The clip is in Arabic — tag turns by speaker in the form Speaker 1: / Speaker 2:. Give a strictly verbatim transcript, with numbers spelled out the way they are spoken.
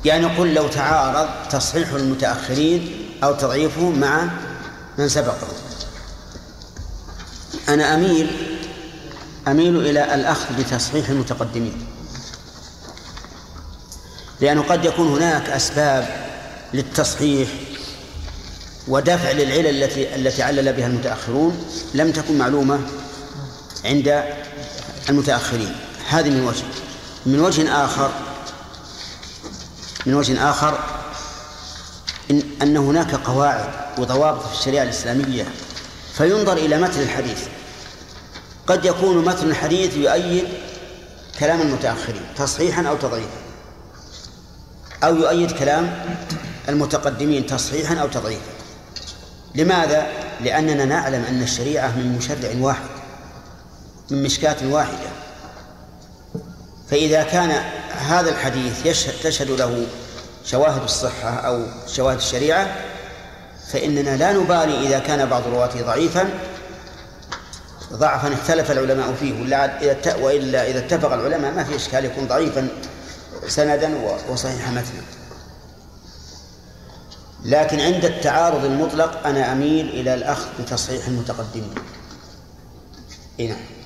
Speaker 1: يعني قل لو تعارض تصحيح المتأخرين أو تضعيفهم مع من سبقهم، أنا أميل أميل إلى الأخذ بتصحيح المتقدمين، لأنه قد يكون هناك أسباب للتصحيح ودفع للعلل التي التي علل بها المتأخرون لم تكن معلومة عند المتأخرين. هذه من وجه. من وجه آخر من وجه آخر إن, أن هناك قواعد وضوابط في الشريعة الإسلامية، فينظر إلى متن الحديث. قد يكون متن الحديث يؤيد كلام المتأخرين تصحيحا أو تضعيفا، أو يؤيد كلام المتقدمين تصحيحا أو تضعيفا. لماذا؟ لأننا نعلم أن الشريعة من مشرع واحد، من مشكاة واحدة. فإذا كان هذا الحديث يشهد تشهد له شواهد الصحة أو شواهد الشريعة، فإننا لا نبالي إذا كان بعض رواته ضعيفا ضعفا اختلف العلماء فيه، وإلا إذا اتفق العلماء ما في إشكال يكون ضعيفا سندا وصحيح متنا. لكن عند التعارض المطلق أنا أميل إلى الأخذ بتصحيح المتقدمين. إيه نعم.